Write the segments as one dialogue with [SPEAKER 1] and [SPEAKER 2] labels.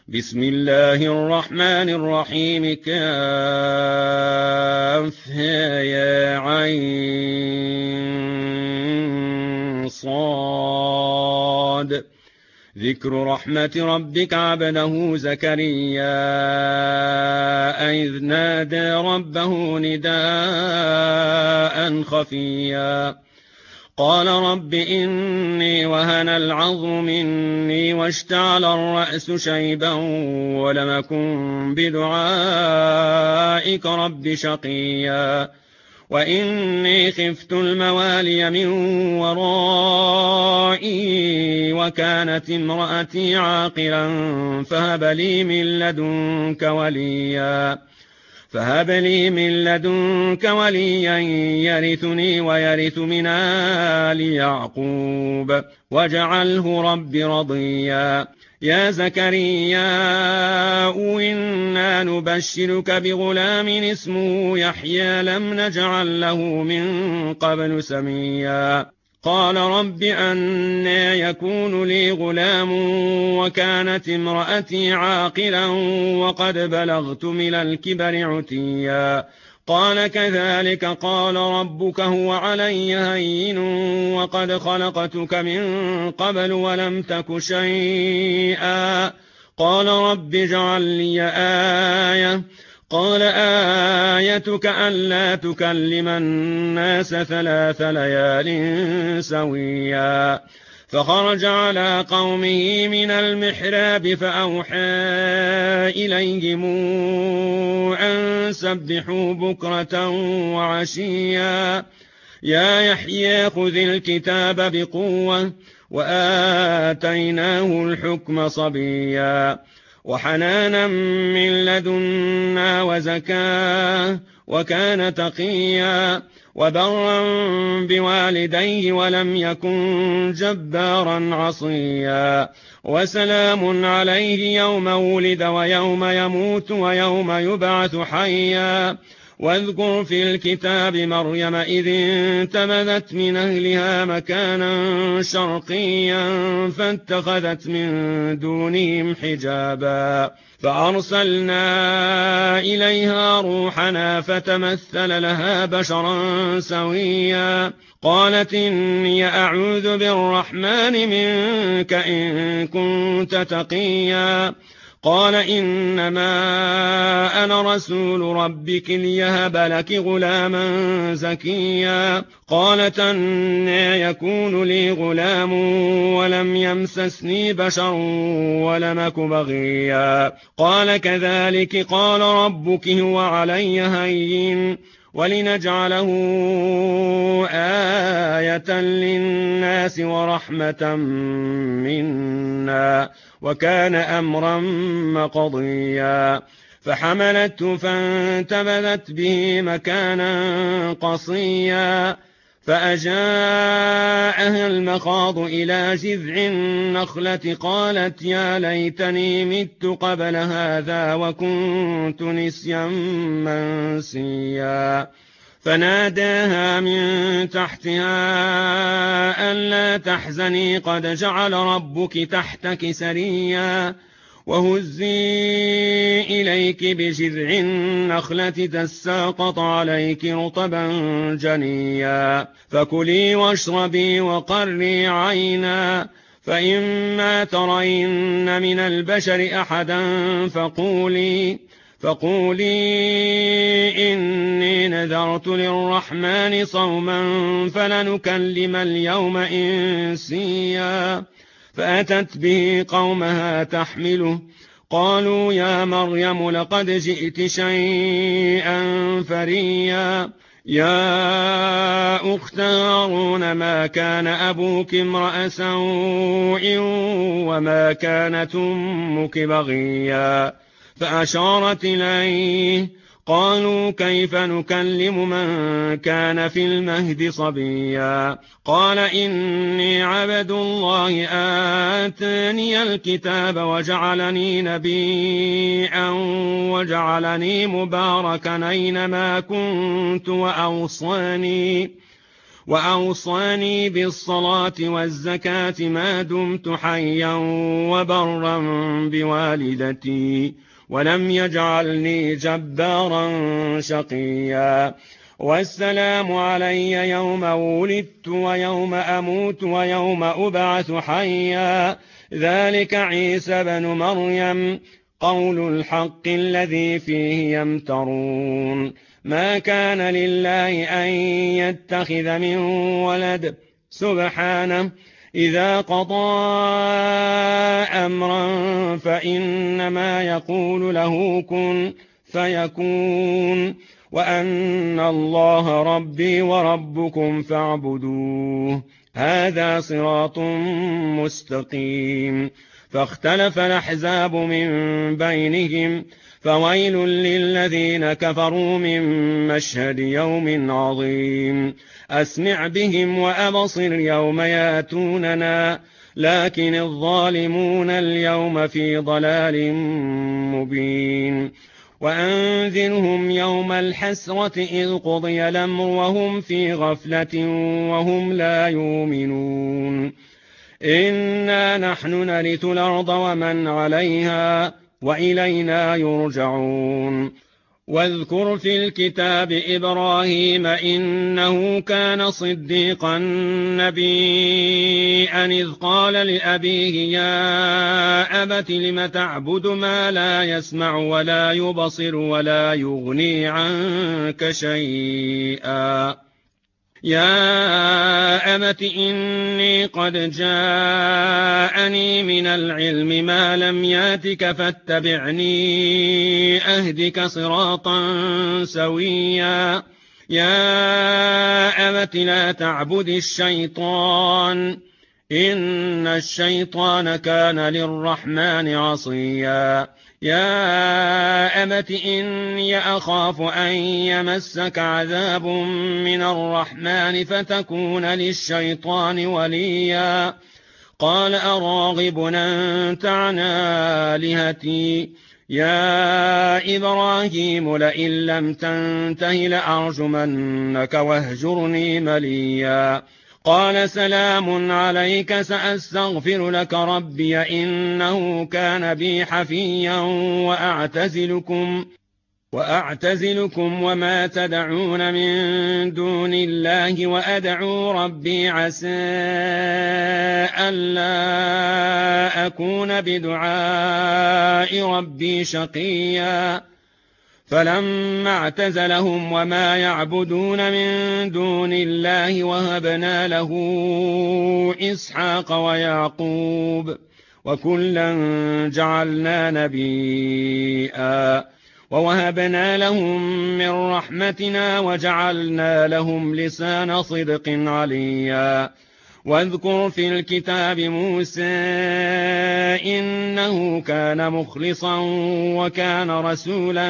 [SPEAKER 1] بسم الله الرحمن الرحيم كافها يا عين صاد ذكر رحمة ربك عبده زكريا إذ نادى ربه نداء خفيا قال رب إني وهن العظم مني واشتعل الرأس شيبا ولم أكن بدعائك رب شقيا وإني خفت الموالي من ورائي وكانت امرأتي عاقرا فهب لي من لدنك وليا يرثني ويرث من آل يعقوب واجعله رب رضيا يا زكريا إنا نبشرك بغلام اسمه يحيى لم نجعل له من قبل سميا قال رب أنى يكون لي غلام وكانت امرأتي عاقلا وقد بلغت من الكبر عتيا قال كذلك قال ربك هو علي هين وقد خلقتك من قبل ولم تك شيئا قال رب اجعل لي آية قال آيتك ألا تكلم الناس 3 ليال سويا فخرج على قومه من المحراب فأوحى إليهم أن سبحوا بكرة وعشيا يا يحيى خذ الكتاب بقوة وآتيناه الحكم صبيا وحنانا من لدنا وزكاة وكان تقيا وبرا بوالديه ولم يكن جبارا عصيا وسلام عليه يوم ولد ويوم يموت ويوم يبعث حيا واذكر في الكتاب مريم إذ انتبذت من أهلها مكانا شرقيا فاتخذت من دونهم حجابا فأرسلنا إليها روحنا فتمثل لها بشرا سويا قالت إني أعوذ بالرحمن منك إن كنت تقيا قال إنما أنا رسول ربك ليهب لك غلاما زكيا قالت أنى يكون لي غلام ولم يمسسني بشر ولم أك بغيا قال كذلك قال ربك هو علي هين ولنجعله آية للناس ورحمة منا وكان أمرا مقضيا فحملته فانتبذت به مكانا قصيا فأجاءها المخاض إلى جذع النخلة قالت يا ليتني مت قبل هذا وكنت نسيا منسيا فناداها من تحتها ألا تحزني قد جعل ربك تحتك سريا وهزي إليك بجذع النخلة تساقط عليك رطبا جنيا فكلي واشربي وقري عينا فإما ترين من البشر أحدا فقولي إني نذرت للرحمن صوما فلنكلم اليوم إنسيا فأتت به قومها تحمله قالوا يا مريم لقد جئت شيئا فريا يا أخت هارون ما كان أبوك امرأ سوء وما كانت أمك بغيا فأشارت إليه قالوا كيف نكلم من كان في المهد صبيا قال إني عبد الله آتاني الكتاب وجعلني نبيا وجعلني مباركا أينما كنت وأوصاني بالصلاة والزكاة ما دمت حيا وبرا بوالدتي ولم يجعلني جبارا شقيا والسلام علي يوم ولدت ويوم أموت ويوم أبعث حيا ذلك عيسى بن مريم قول الحق الذي فيه يمترون ما كان لله أن يتخذ من ولد سبحانه إذا قضى أمرا فإنما يقول له كن فيكون وأن الله ربي وربكم فاعبدوه هذا صراط مستقيم فاختلف الأحزاب من بينهم فويل للذين كفروا من مشهد يوم عظيم أسمع بهم وأبصر يوم ياتوننا لكن الظالمون اليوم في ضلال مبين وأنذرهم يوم الحسرة إذ قضي الأمر وهم في غفلة وهم لا يؤمنون إنا نحن نرث الأرض ومن عليها وإلينا يرجعون واذكر في الكتاب إبراهيم إنه كان صديقا نبيا إذ قال لأبيه يا أبت لم تعبد ما لا يسمع ولا يبصر ولا يغني عنك شيئا يا أبت إني قد جاءني من العلم ما لم ياتك فاتبعني أهدك صراطا سويا يا أبت لا تعبد الشيطان إن الشيطان كان للرحمن عصيا يا أبت إني أخاف أن يمسك عذاب من الرحمن فتكون للشيطان وليا قال أراغب أنت عن آلهتي يا إبراهيم لئن لم تنته لأرجمنك واهجرني مليا قال سلام عليك سأستغفر لك ربي إنه كان بي حفيا وأعتزلكم وما تدعون من دون الله وأدعو ربي عسى ألا أكون بدعاء ربي شقيا فلما اعتزلهم وما يعبدون من دون الله وهبنا له إسحاق ويعقوب وكلا جعلنا نبيا ووهبنا لهم من رحمتنا وجعلنا لهم لسان صدق عليا واذكر في الكتاب موسى إنه كان مخلصا وكان رسولا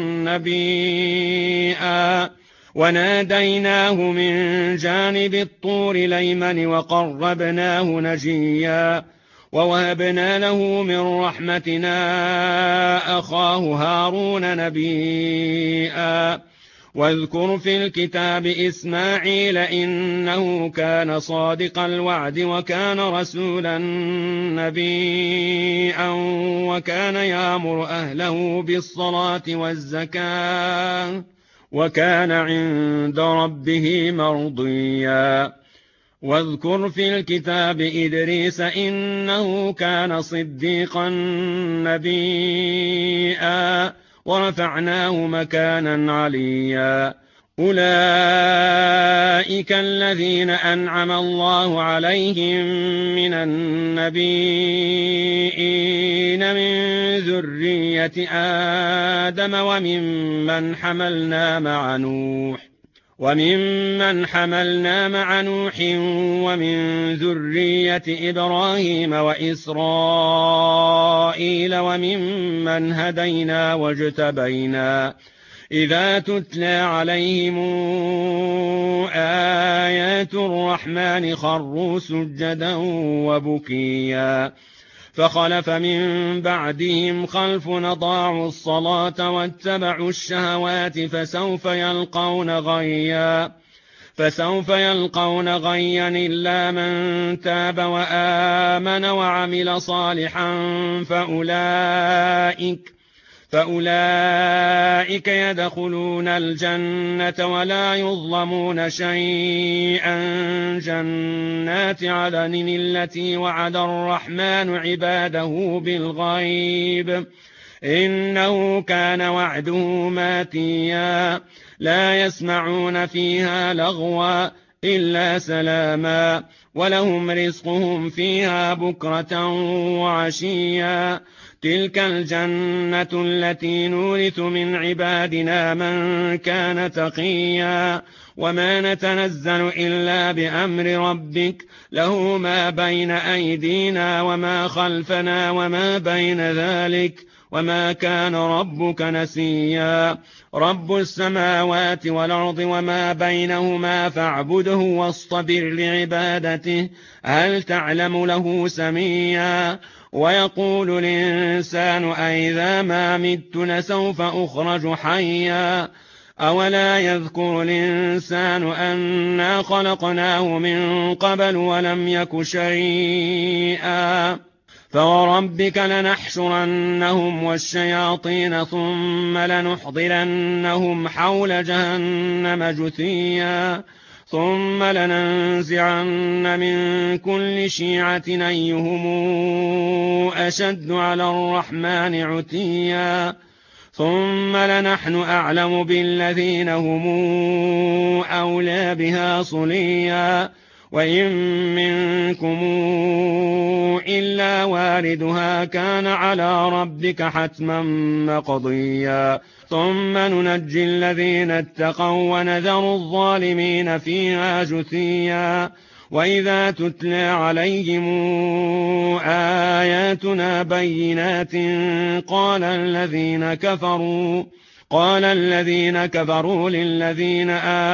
[SPEAKER 1] نبيا وناديناه من جانب الطور الأيمن وقربناه نجيا ووهبنا له من رحمتنا أخاه هارون نبيا واذكر في الكتاب إسماعيل إنه كان صادق الوعد وكان رسولا نبيا وكان يأمر أهله بالصلاة والزكاة وكان عند ربه مرضيا واذكر في الكتاب إدريس إنه كان صديقا نبيا ورفعناه مكانا عليا أولئك الذين أنعم الله عليهم من النبيين من ذرية آدم وممن حملنا مع نوح ومن ذرية إبراهيم وإسرائيل وممن هدينا واجتبينا إذا تتلى عليهم آيات الرحمن خروا سجدا وبكيا فخلف من بعدهم خلف أضاعوا الصلاة واتبعوا الشهوات فسوف يلقون غيا فسوف يلقون غيا إلا من تاب وآمن وعمل صالحا فأولئك يدخلون الجنة ولا يظلمون شيئا. جنات عدن التي وعد الرحمن عباده بالغيب إنه كان وعده ماتيا. لا يسمعون فيها لغوا إلا سلاما ولهم رزقهم فيها بكرة وعشيا. تلك الجنة التي نورث من عبادنا من كان تقيا. وما نتنزل إلا بأمر ربك له ما بين أيدينا وما خلفنا وما بين ذلك وما كان ربك نسيا. رب السماوات والأرض وما بينهما فاعبده واصطبر لعبادته هل تعلم له سميا. ويقول الإنسان أئذا ما مت لسوف أخرج حيا. أولا يذكر الإنسان أنا خلقناه من قبل ولم يك شيئا. فوربك لنحشرنهم والشياطين ثم لنحضرنهم حول جهنم جثيا. ثم لننزعن من كل شيعة أيهم أشد على الرحمن عتيا. ثم لنحن أعلم بالذين هم أولى بها صليا. وإن منكم إلا واردها كان على ربك حتما مقضيا. ثم ننجي الذين اتقوا ونذر الظالمين فيها جثيا. وإذا تتلى عليهم آياتنا بينات قال الذين كفروا للذين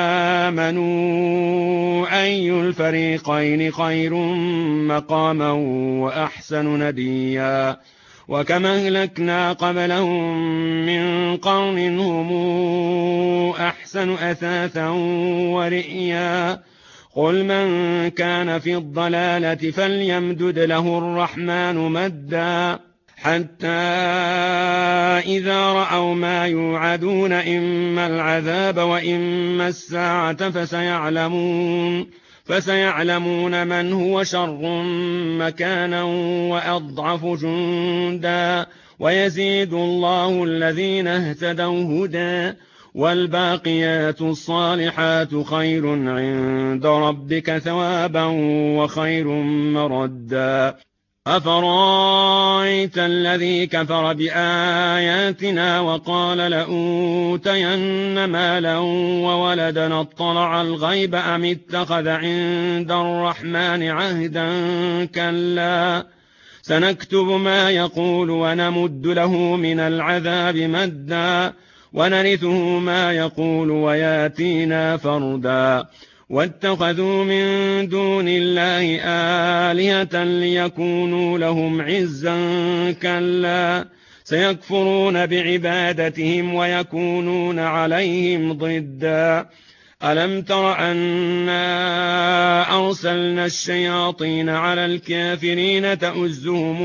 [SPEAKER 1] آمنوا أي الفريقين خير مقاما وأحسن نديا. وكما أهلكنا قبلهم من قرن هم أحسن أثاثا ورئيا. قل من كان في الضلالة فليمدد له الرحمن مدا حتى إذا رأوا ما يوعدون إما العذاب وإما الساعة فسيعلمون من هو شر مكانا وأضعف جندا. ويزيد الله الذين اهتدوا هدى والباقيات الصالحات خير عند ربك ثوابا وخير مردا. أفرأيت الذي كفر بآياتنا وقال لأوتين مالا وولدا اطلع الغيب أم اتخذ عند الرحمن عهدا كلا سنكتب ما يقول ونمد له من العذاب مدا ونرثه ما يقول وياتينا فردا. واتخذوا من دون الله آلهة ليكونوا لهم عزا كلا سيكفرون بعبادتهم ويكونون عليهم ضدا. ألم تر أنا أرسلنا الشياطين على الكافرين تؤزهم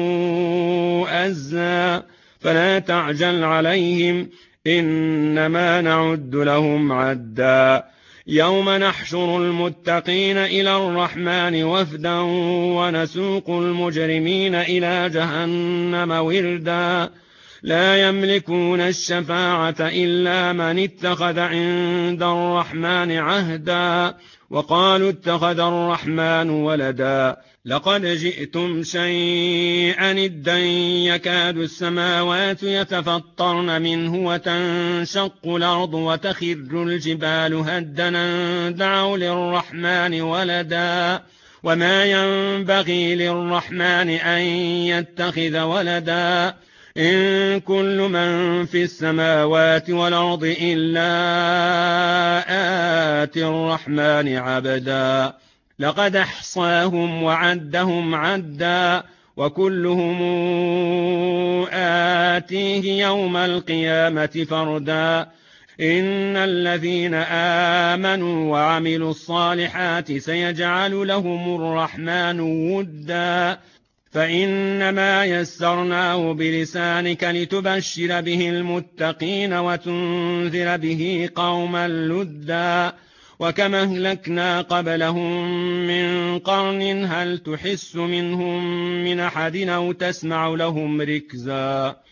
[SPEAKER 1] أزا فلا تعجل عليهم إنما نعد لهم عدا. يوم نحشر المتقين إلى الرحمن وفدا ونسوق المجرمين إلى جهنم وردا. لا يملكون الشفاعة إلا من اتخذ عند الرحمن عهدا وقالوا اتخذ الرحمن ولدا. لقد جئتم شيئا إدا يكاد السماوات يتفطرن منه وتنشق الأرض وتخر الجبال هدنا دعوا للرحمن ولدا وما ينبغي للرحمن أن يتخذ ولدا. إن كل من في السماوات والأرض إلا آتي الرحمن عبدا. لقد أحصاهم وعدهم عدا وكلهم آتيه يوم القيامة فردا. إن الذين آمنوا وعملوا الصالحات سيجعل لهم الرحمن ودا فإنما يسرناه بلسانك لتبشر به المتقين وتنذر به قوما لدا وكما أهلكنا قبلهم من قرن هل تحس منهم من أحد أو تسمع لهم ركزا